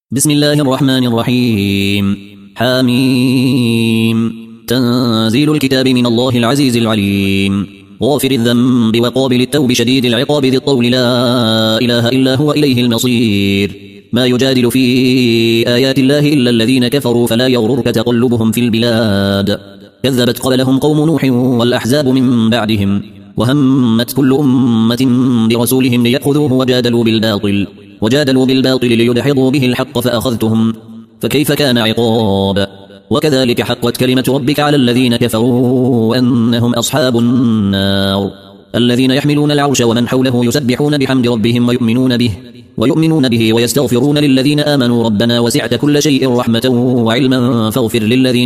بسم الله الرحمن الرحيم. حاميم. تنزيل الكتاب من الله العزيز العليم، غافر الذنب وقابل التوب شديد العقاب ذي الطول، لا إله إلا هو إليه المصير. ما يجادل في آيات الله إلا الذين كفروا فلا يغررك تقلبهم في البلاد. كذبت قبلهم قوم نوح والأحزاب من بعدهم، وهمت كل أمة برسولهم ليأخذوه وجادلوا بالباطل ليدحضوا به الحق فأخذتهم، فكيف كان عقاب. وكذلك حقت كلمة ربك على الذين كفروا أنهم أصحاب النار. الذين يحملون العرش ومن حوله يسبحون بحمد ربهم ويؤمنون به ويستغفرون للذين آمنوا ربنا وسعت كل شيء رحمة وعلما فاغفر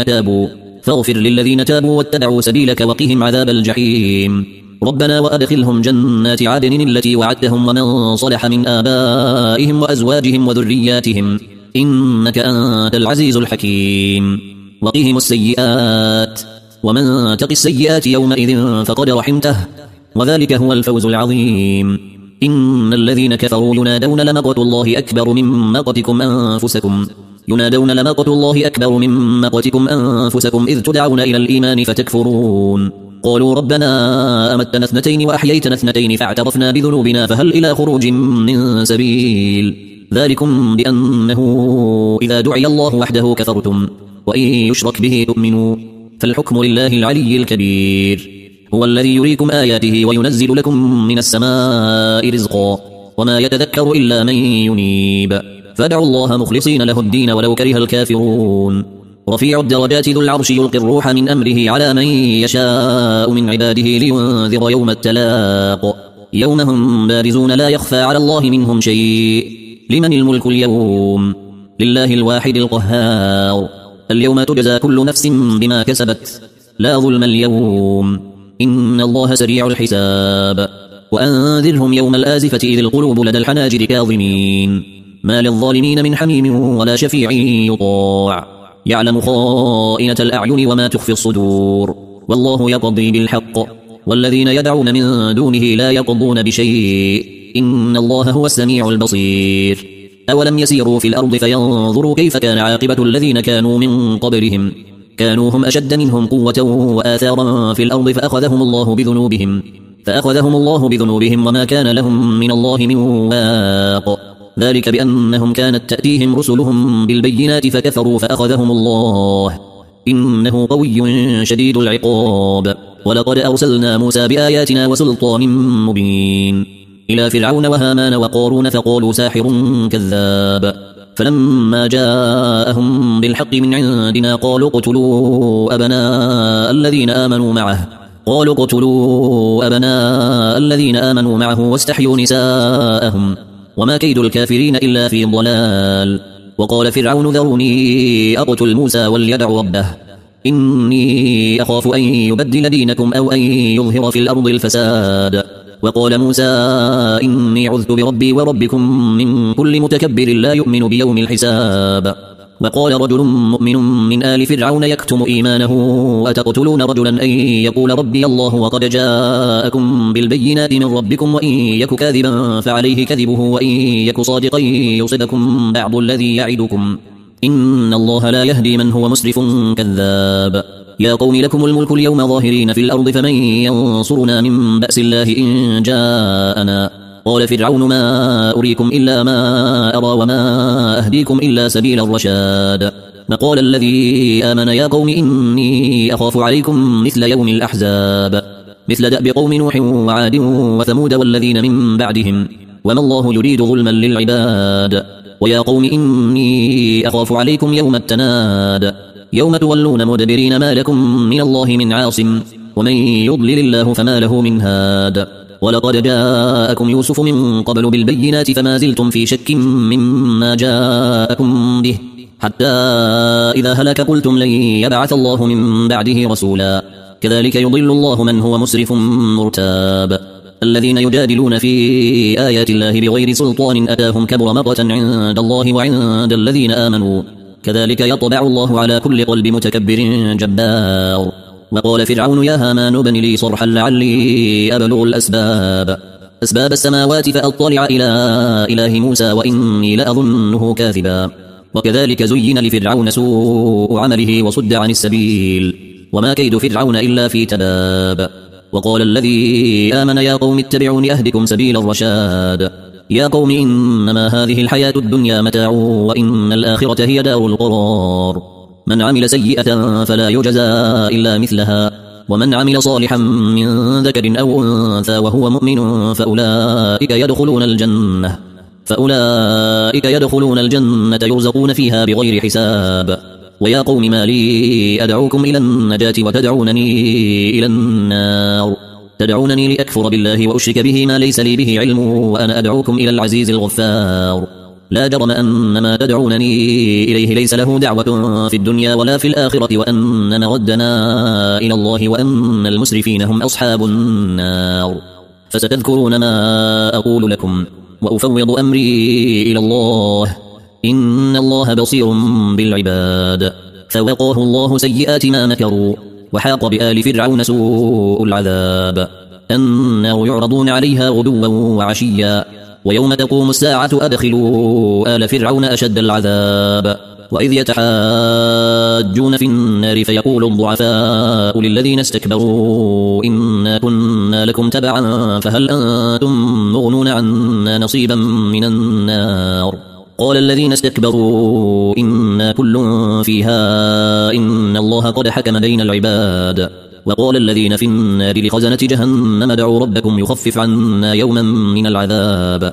للذين تابوا واتبعوا سبيلك وقهم عذاب الجحيم. ربنا وأدخلهم جنات عدن التي وعدتهم ومن صلح من آبائهم وأزواجهم وذرياتهم إنك أنت العزيز الحكيم. وقهم السيئات، ومن تق السيئات يومئذ فقد رحمته، وذلك هو الفوز العظيم. إن الذين كفروا ينادون لمقت الله أكبر من مقتكم أنفسكم إذ تدعون إلى الإيمان فتكفرون. قالوا ربنا أمتنا اثنتين وأحييتنا اثنتين فاعترفنا بذنوبنا فهل إلى خروج من سبيل. ذلكم بأنه إذا دعي الله وحده كفرتم وإن يشرك به تؤمنوا، فالحكم لله العلي الكبير. هو الذي يريكم آياته وينزل لكم من السماء رزقا، وما يتذكر إلا من ينيب. فادعوا الله مخلصين له الدين ولو كره الكافرون. رفيع الدرجات ذو العرش يلقي الروح من أمره على من يشاء من عباده لينذر يوم التلاق. يوم هم بارزون لا يخفى على الله منهم شيء. لمن الملك اليوم؟ لله الواحد القهار. اليوم تجزى كل نفس بما كسبت، لا ظلم اليوم، إن الله سريع الحساب. وأنذرهم يوم الآزفة إذ القلوب لدى الحناجر كاظمين، ما للظالمين من حميم ولا شفيع يطاع. يعلم خائنة الأعين وما تخفي الصدور، والله يقضي بالحق، والذين يدعون من دونه لا يقضون بشيء، إن الله هو السميع البصير. أولم يسيروا في الأرض فينظروا كيف كان عاقبة الذين كانوا من قبلهم، كانوا هم أشد منهم قوة وآثارا في الأرض فأخذهم الله بذنوبهم وما كان لهم من الله من واق. ذلك بأنهم كانت تأتيهم رسلهم بالبينات فكفروا فأخذهم الله، إنه قوي شديد العقاب. ولقد أرسلنا موسى بآياتنا وسلطان مبين إلى فرعون وهامان وقارون فقالوا ساحر كذاب. فلما جاءهم بالحق من عندنا قالوا اقتلوا أبناء الذين آمنوا معه واستحيوا نساءهم، وما كيد الكافرين إلا في ضلال. وقال فرعون ذروني أقتل موسى وليدع ربه إني أخاف أن يبدل دينكم أو أن يظهر في الأرض الفساد. وقال موسى إني عذت بربي وربكم من كل متكبر لا يؤمن بيوم الحساب. وقال رجل مؤمن من آل فرعون يكتم إيمانه أتقتلون رجلا أن يقول ربي الله وقد جاءكم بالبينات من ربكم وإن يك كاذبا فعليه كذبه وإن يك صادقا يصدكم بعض الذي يعدكم إن الله لا يهدي من هو مسرف كذاب. يا قوم لكم الملك اليوم ظاهرين في الأرض فمن ينصرنا من بأس الله إن جاءنا. قال فرعون ما أريكم إلا ما أرى وما أهديكم إلا سبيل الرشاد. وقال الذي آمن يا قوم إني أخاف عليكم مثل يوم الأحزاب، مثل دأب قوم نوح وعاد وثمود والذين من بعدهم، وما الله يريد ظلما للعباد. ويا قوم إني أخاف عليكم يوم التناد، يوم تولون مدبرين ما لكم من الله من عاصم، ومن يضلل الله فما له من هاد. ولقد جاءكم يوسف من قبل بالبينات فما زلتم في شك مما جاءكم به، حتى إذا هلك قلتم لن يبعث الله من بعده رسولا. كذلك يضل الله من هو مسرف مرتاب. الذين يجادلون في آيات الله بغير سلطان أتاهم كبر مقتا عند الله وعند الذين آمنوا، كذلك يطبع الله على كل قلب متكبر جبار. وقال فرعون يا هامان ابن لي صرحا لعلي أبلغ أسباب السماوات فأطلع إلى إله موسى وإني لأظنه كاذبا. وكذلك زين لفرعون سوء عمله وصد عن السبيل وما كيد فرعون إلا في تباب. وقال الذي آمن يا قوم اتبعون أهدكم سبيل الرشاد. يا قوم إنما هذه الحياة الدنيا متاع وإن الآخرة هي دار القرار. من عمل سيئة فلا يجزى إلا مثلها ومن عمل صالحا من ذكر أو أنثى وهو مؤمن فأولئك يدخلون الجنة يرزقون فيها بغير حساب. ويا قوم ما لي أدعوكم إلى النجاة وتدعونني إلى النار. تدعونني لأكفر بالله وأشرك به ما ليس لي به علم وأنا أدعوكم إلى العزيز الغفار. لا جرم أن ما تدعونني إليه ليس له دعوة في الدنيا ولا في الآخرة وأن مردنا إلى الله وأن المسرفين هم أصحاب النار. فستذكرون ما أقول لكم وأفوض أمري إلى الله إن الله بصير بالعباد. فوقاه الله سيئات ما مكروا وحاق بآل فرعون سوء العذاب. النار يعرضون عليها غدوا وعشيا ويوم تقوم الساعة أدخلوا آل فرعون أشد العذاب. وإذ يتحاجون في النار فيقول الضعفاء للذين استكبروا إنا كنا لكم تبعا فهل أنتم مغنون عنا نصيبا من النار. قال الذين استكبروا إنا كل فيها إن الله قد حكم بين العباد. وقال الذين في النار لخزنة جهنم ادعوا ربكم يخفف عنا يوما من العذاب.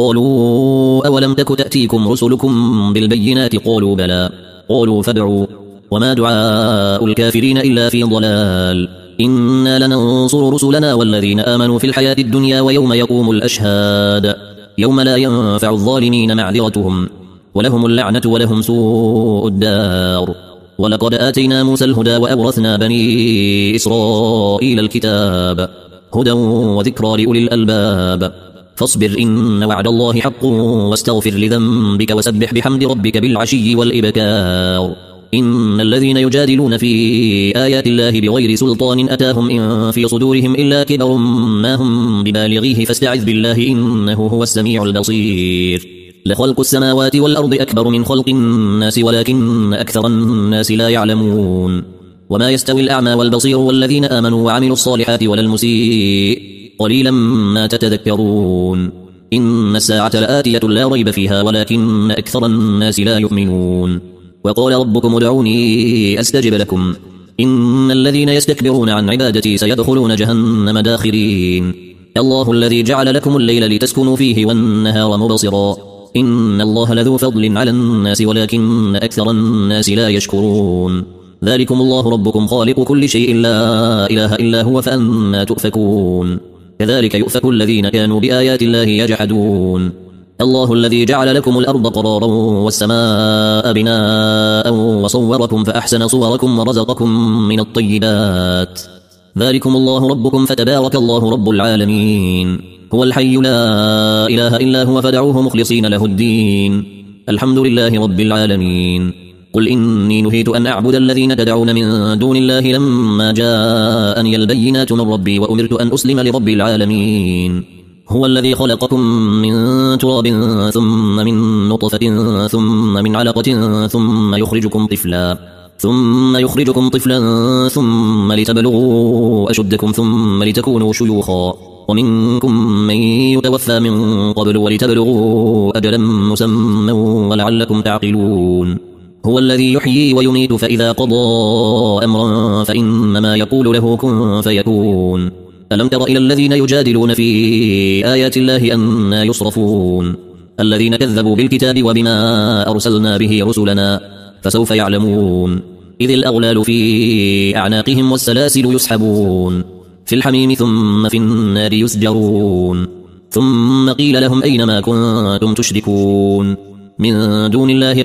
قالوا أولم تك تأتيكم رسلكم بالبينات قالوا بلى قالوا فادعوا وما دعاء الكافرين إلا في ضلال. إنا لننصر رسلنا والذين آمنوا في الحياة الدنيا ويوم يقوم الأشهاد يوم لا ينفع الظالمين معذرتهم ولهم اللعنة ولهم سوء الدار. ولقد آتينا موسى الهدى وأورثنا بني إسرائيل الكتاب هدى وذكرى لأولي الألباب. فاصبر إن وعد الله حق واستغفر لذنبك وسبح بحمد ربك بالعشي والإبكار. إن الذين يجادلون في آيات الله بغير سلطان أتاهم إن في صدورهم إلا كبر ما هم ببالغيه فاستعذ بالله إنه هو السميع البصير. لخلق السماوات والأرض أكبر من خلق الناس ولكن أكثر الناس لا يعلمون. وما يستوي الأعمى والبصير والذين آمنوا وعملوا الصالحات ولا المسيء قليلا ما تتذكرون. إن الساعة لآتية لا ريب فيها ولكن أكثر الناس لا يؤمنون. وقال ربكم ادعوني أستجب لكم إن الذين يستكبرون عن عبادتي سيدخلون جهنم داخرين. الله الذي جعل لكم الليل لتسكنوا فيه والنهار مبصرا إن الله لذو فضل على الناس ولكن أكثر الناس لا يشكرون. ذلكم الله ربكم خالق كل شيء لا إله إلا هو فأنا تؤفكون. كذلك يؤفك الذين كانوا بآيات الله يجحدون. الله الذي جعل لكم الأرض قرارا والسماء بناء وصوركم فأحسن صوركم ورزقكم من الطيبات. ذلكم الله ربكم فتبارك الله رب العالمين. هو الحي لا إله إلا هو فدعوه مخلصين له الدين الحمد لله رب العالمين. قل إني نهيت أن أعبد الذين تدعون من دون الله لما جاءني البينات من ربي وأمرت أن أسلم لرب العالمين. هو الذي خلقكم من تراب ثم من نطفة ثم من علقة ثم يخرجكم طفلا ثم لتبلغوا أشدكم ثم لتكونوا شيوخا ومنكم من يتوفى من قبل ولتبلغوا أجلا مسمى ولعلكم تعقلون. هو الذي يحيي ويميت فإذا قضى أمرا فإنما يقول له كن فيكون. ألم تر إلى الذين يجادلون في آيات الله أنى يصرفون الذين كذبوا بالكتاب وبما أرسلنا به رسلنا فسوف يعلمون. إذ الأغلال في أعناقهم والسلاسل يسحبون في الحميم ثم في النار يسجرون. ثم قيل لهم أين ما كنتم تشركون من دون الله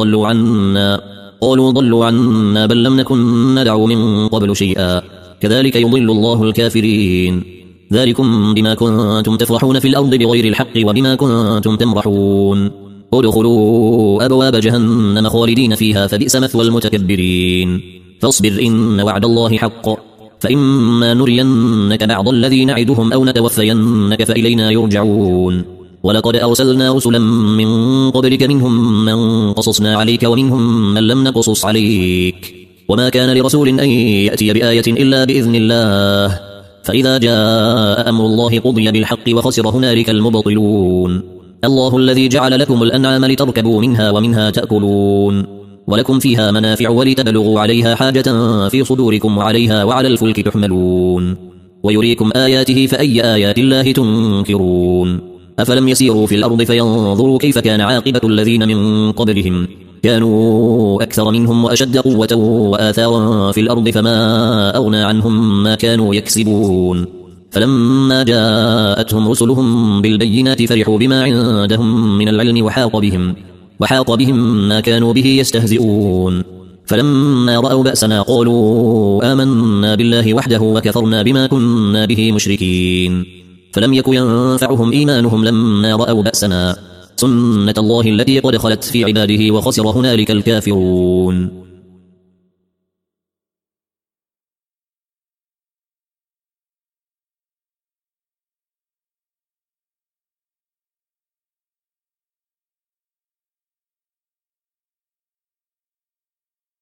قالوا ضلوا عنا بل لم نكن ندعو من قبل شيئا كذلك يضل الله الكافرين. ذلكم بما كنتم تفرحون في الأرض بغير الحق وبما كنتم تمرحون. ادخلوا أبواب جهنم خالدين فيها فبئس مثوى المتكبرين. فاصبر إن وعد الله حق فإما نرينك بعض الذي نعدهم أو نتوفينك فإلينا يرجعون. ولقد أرسلنا رسلا من قبلك منهم من قصصنا عليك ومنهم من لم نقصص عليك وما كان لرسول أن يأتي بآية إلا بإذن الله فإذا جاء أمر الله قضي بالحق وخسر هنالك المبطلون الله الذي جعل لكم الأنعام لتركبوا منها ومنها تأكلون ولكم فيها منافع ولتبلغوا عليها حاجة في صدوركم وعليها وعلى الفلك تحملون ويريكم آياته فأي آيات الله تنكرون أفلم يسيروا في الأرض فينظروا كيف كان عاقبة الذين من قبلهم كانوا أكثر منهم وأشد قوة وآثارا في الأرض فما أغنى عنهم ما كانوا يكسبون فلما جاءتهم رسلهم بالبينات فرحوا بما عندهم من العلم وحاق بهم ما كانوا به يستهزئون فلما رأوا بأسنا قالوا آمنا بالله وحده وكفرنا بما كنا به مشركين فلم يك ينفعهم إيمانهم لما رأوا بأسنا سنة الله التي قد خلت في عباده وخسر هنالك الكافرون